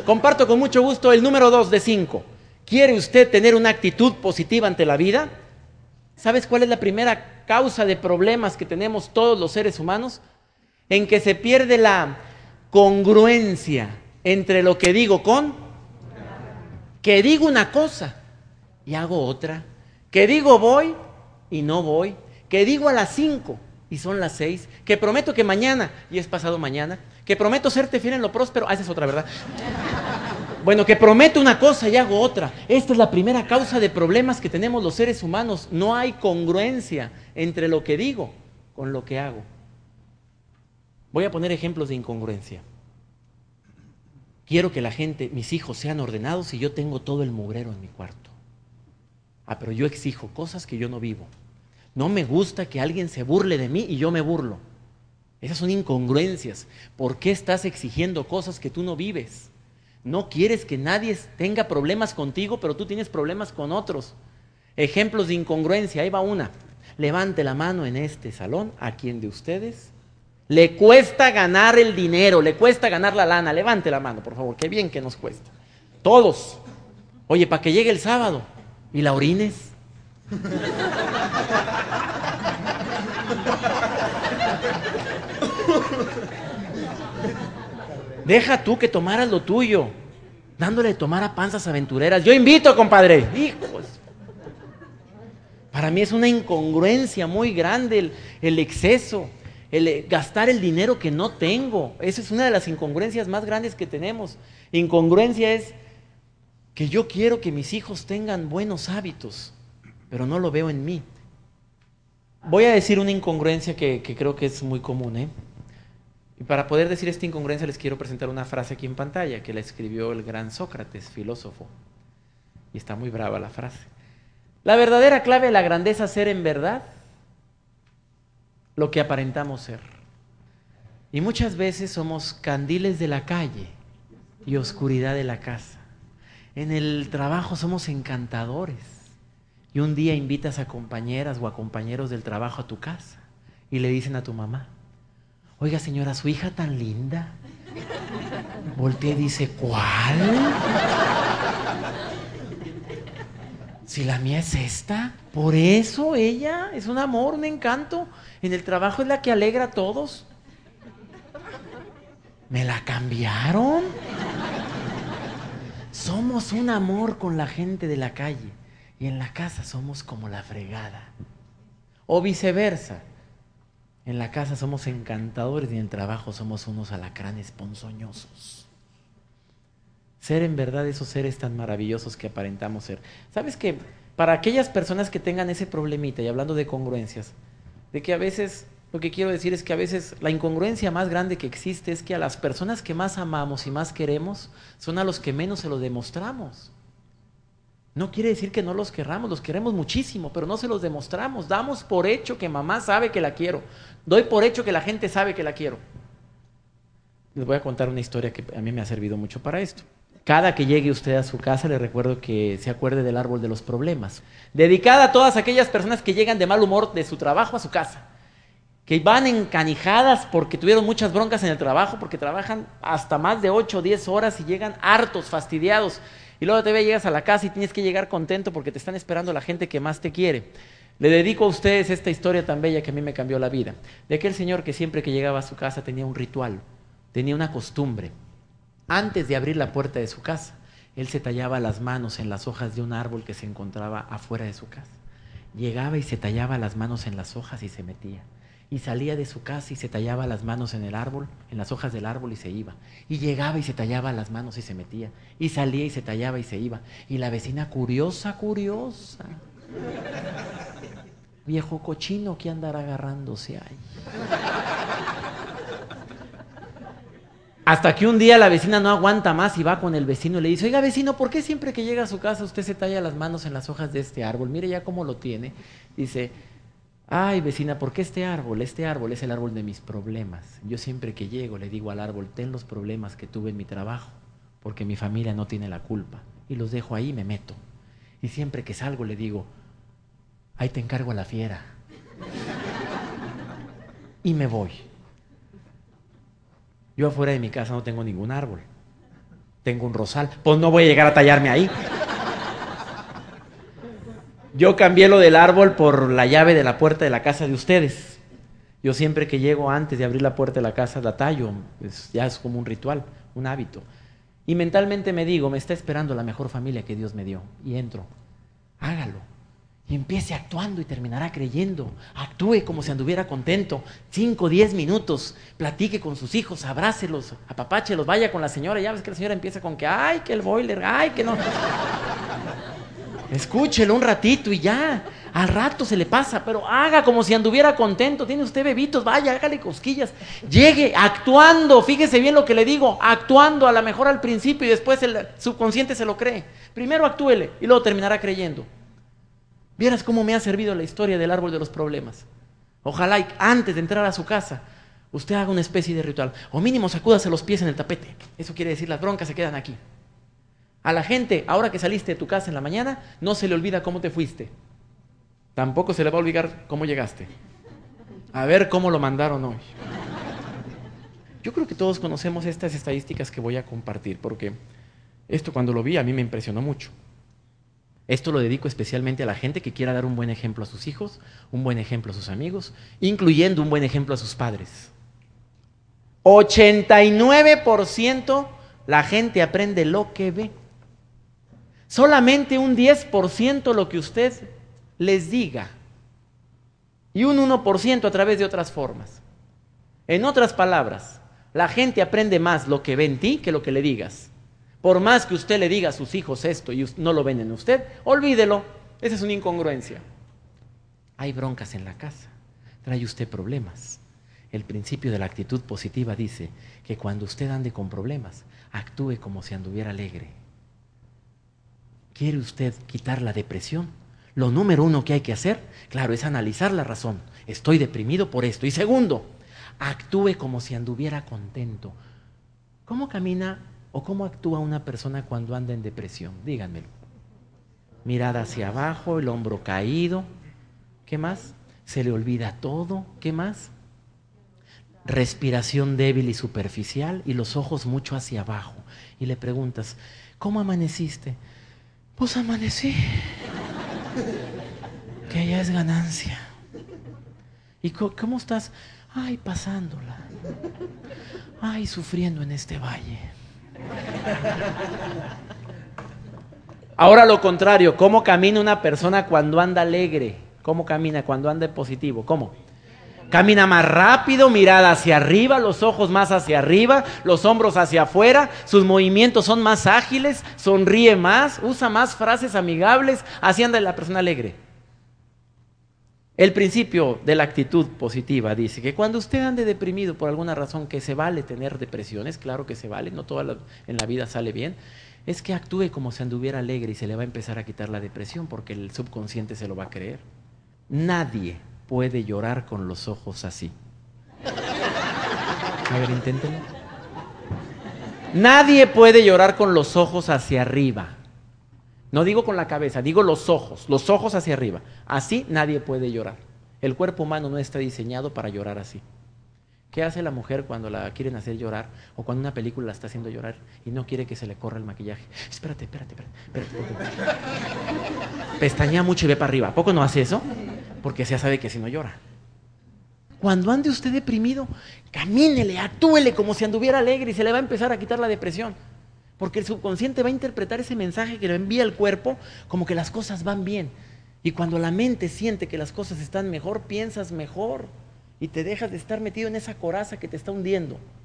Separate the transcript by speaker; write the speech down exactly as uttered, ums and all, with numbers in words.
Speaker 1: Comparto con mucho gusto el número dos de cinco. ¿Quiere usted tener una actitud positiva ante la vida? ¿Sabes cuál es la primera causa de problemas que tenemos todos los seres humanos? En que se pierde la congruencia entre lo que digo con, que digo una cosa y hago otra, que digo voy y no voy, que digo a las cinco y son las seis, que prometo que mañana y es pasado mañana, que prometo serte fiel en lo próspero, ah, esa es otra, ¿verdad? Bueno, que prometo una cosa y hago otra. Esta es la primera causa de problemas que tenemos los seres humanos. No hay congruencia entre lo que digo con lo que hago. Voy a poner ejemplos de incongruencia. Quiero que la gente, mis hijos, sean ordenados y yo tengo todo el mugrero en mi cuarto. Ah, pero yo exijo cosas que yo no vivo. No me gusta que alguien se burle de mí y yo me burlo. Esas son incongruencias. ¿Por qué estás exigiendo cosas que tú no vives? No quieres que nadie tenga problemas contigo, pero tú tienes problemas con otros. Ejemplos de incongruencia, ahí va una. Levante la mano en este salón a quien de ustedes le cuesta ganar el dinero, le cuesta ganar la lana. Levante la mano, por favor, qué bien que nos cuesta. Todos. Oye, para que llegue el sábado y la orines. Deja tú que tomaras lo tuyo, dándole de tomar a panzas aventureras. Yo invito, compadre. Hijos. Para mí es una incongruencia muy grande el, el exceso, el gastar el dinero que no tengo. Esa es una de las incongruencias más grandes que tenemos. Incongruencia es que yo quiero que mis hijos tengan buenos hábitos, pero no lo veo en mí. Voy a decir una incongruencia que, que creo que es muy común, ¿eh? Y para poder decir esta incongruencia les quiero presentar una frase aquí en pantalla que la escribió el gran Sócrates, filósofo. Y está muy brava la frase. La verdadera clave de la grandeza es ser en verdad lo que aparentamos ser. Y muchas veces somos candiles de la calle y oscuridad de la casa. En el trabajo somos encantadores. Y un día invitas a compañeras o a compañeros del trabajo a tu casa y le dicen a tu mamá: oiga, señora, su hija tan linda. Voltea y dice: ¿cuál? Si la mía es esta. Por eso ella es un amor, un encanto. En el trabajo es la que alegra a todos. ¿Me la cambiaron? Somos un amor con la gente de la calle y en la casa somos como la fregada. O viceversa. En la casa somos encantadores y en el trabajo somos unos alacranes ponzoñosos. Ser en verdad esos seres tan maravillosos que aparentamos ser. ¿Sabes qué? Para aquellas personas que tengan ese problemita, y hablando de congruencias, de que a veces, lo que quiero decir es que a veces la incongruencia más grande que existe es que a las personas que más amamos y más queremos son a los que menos se lo demostramos. No quiere decir que no los querramos, los queremos muchísimo, pero no se los demostramos. Damos por hecho que mamá sabe que la quiero. Doy por hecho que la gente sabe que la quiero. Les voy a contar una historia que a mí me ha servido mucho para esto. Cada que llegue usted a su casa, le recuerdo que se acuerde del árbol de los problemas. Dedicada a todas aquellas personas que llegan de mal humor de su trabajo a su casa. Que van encanijadas porque tuvieron muchas broncas en el trabajo, porque trabajan hasta más de ocho o diez horas y llegan hartos, fastidiados. Y luego todavía llegas a la casa y tienes que llegar contento porque te están esperando la gente que más te quiere. Le dedico a ustedes esta historia tan bella que a mí me cambió la vida. De aquel señor que siempre que llegaba a su casa tenía un ritual, tenía una costumbre. Antes de abrir la puerta de su casa, él se tallaba las manos en las hojas de un árbol que se encontraba afuera de su casa. Llegaba y se tallaba las manos en las hojas y se metía. Y salía de su casa y se tallaba las manos en el árbol, en las hojas del árbol y se iba. Y llegaba y se tallaba las manos y se metía. Y salía y se tallaba y se iba. Y la vecina curiosa, curiosa. Viejo cochino, ¿qué andará agarrándose ahí? Hasta que un día la vecina no aguanta más y va con el vecino y le dice: oiga, vecino, ¿por qué siempre que llega a su casa usted se talla las manos en las hojas de este árbol? Mire ya cómo lo tiene. Dice: ay, vecina, ¿por qué este árbol? Este árbol es el árbol de mis problemas. Yo siempre que llego le digo al árbol: ten los problemas que tuve en mi trabajo, porque mi familia no tiene la culpa. Y los dejo ahí y me meto. Y siempre que salgo le digo: ahí te encargo a la fiera. Y me voy. Yo afuera de mi casa no tengo ningún árbol. Tengo un rosal. Pues no voy a llegar a tallarme ahí. Yo cambié lo del árbol por la llave de la puerta de la casa de ustedes. Yo siempre que llego antes de abrir la puerta de la casa la tallo. Es, ya es como un ritual, un hábito. Y mentalmente me digo, me está esperando la mejor familia que Dios me dio. Y entro. Hágalo. Y empiece actuando y terminará creyendo. Actúe como si anduviera contento. Cinco, diez minutos. Platique con sus hijos, abrácelos, apapáchelos, vaya con la señora. Ya ves que la señora empieza con que, ay, que el boiler, ay, que no. Escúchelo un ratito y ya. Al rato se le pasa, pero haga como si anduviera contento. Tiene usted bebitos, vaya, hágale cosquillas. Llegue actuando, fíjese bien lo que le digo, actuando a lo mejor al principio y después el subconsciente se lo cree. Primero actúele y luego terminará creyendo. Vieras cómo me ha servido la historia del árbol de los problemas. Ojalá y antes de entrar a su casa, usted haga una especie de ritual. O mínimo sacúdase los pies en el tapete. Eso quiere decir, las broncas se quedan aquí. A la gente, ahora que saliste de tu casa en la mañana, no se le olvida cómo te fuiste. Tampoco se le va a olvidar cómo llegaste. A ver cómo lo mandaron hoy. Yo creo que todos conocemos estas estadísticas que voy a compartir, porque esto cuando lo vi a mí me impresionó mucho. Esto lo dedico especialmente a la gente que quiera dar un buen ejemplo a sus hijos, un buen ejemplo a sus amigos, incluyendo un buen ejemplo a sus padres. ochenta y nueve por ciento la gente aprende lo que ve. Solamente un diez por ciento lo que usted les diga. Y un uno por ciento a través de otras formas. En otras palabras, la gente aprende más lo que ve en ti que lo que le digas. Por más que usted le diga a sus hijos esto y no lo ven en usted, olvídelo. Esa es una incongruencia. Hay broncas en la casa. Trae usted problemas. El principio de la actitud positiva dice que cuando usted ande con problemas, actúe como si anduviera alegre. ¿Quiere usted quitar la depresión? Lo número uno que hay que hacer, claro, es analizar la razón. Estoy deprimido por esto. Y segundo, actúe como si anduviera contento. ¿Cómo camina o cómo actúa una persona cuando anda en depresión? Díganmelo. Mirada hacia abajo, el hombro caído. ¿Qué más? Se le olvida todo. ¿Qué más? Respiración débil y superficial y los ojos mucho hacia abajo. Y le preguntas, ¿cómo amaneciste? Pues amanecí. Que ya es ganancia. ¿Y cómo estás? Ay, pasándola. Ay, sufriendo en este valle. Ahora lo contrario, ¿cómo camina una persona cuando anda alegre? ¿Cómo camina cuando anda positivo? ¿Cómo? Camina más rápido, mirada hacia arriba, los ojos más hacia arriba, los hombros hacia afuera, sus movimientos son más ágiles, sonríe más, usa más frases amigables, así anda la persona alegre. El principio de la actitud positiva dice que cuando usted ande deprimido por alguna razón, que se vale tener depresiones, claro que se vale, no toda la, en la vida sale bien, es que actúe como si anduviera alegre y se le va a empezar a quitar la depresión porque el subconsciente se lo va a creer. Nadie puede llorar con los ojos así. A ver, inténtenlo. Nadie puede llorar con los ojos hacia arriba. No digo con la cabeza, digo los ojos, los ojos hacia arriba. Así nadie puede llorar. El cuerpo humano no está diseñado para llorar así. ¿Qué hace la mujer cuando la quieren hacer llorar o cuando una película la está haciendo llorar y no quiere que se le corra el maquillaje? Espérate, espérate, espérate. espérate, espérate. Pestañea mucho y ve para arriba. ¿A poco no hace eso? Porque ya sabe que si no llora. Cuando ande usted deprimido, camínele, actúele como si anduviera alegre y se le va a empezar a quitar la depresión. Porque el subconsciente va a interpretar ese mensaje que le envía el cuerpo como que las cosas van bien. Y cuando la mente siente que las cosas están mejor, piensas mejor y te dejas de estar metido en esa coraza que te está hundiendo.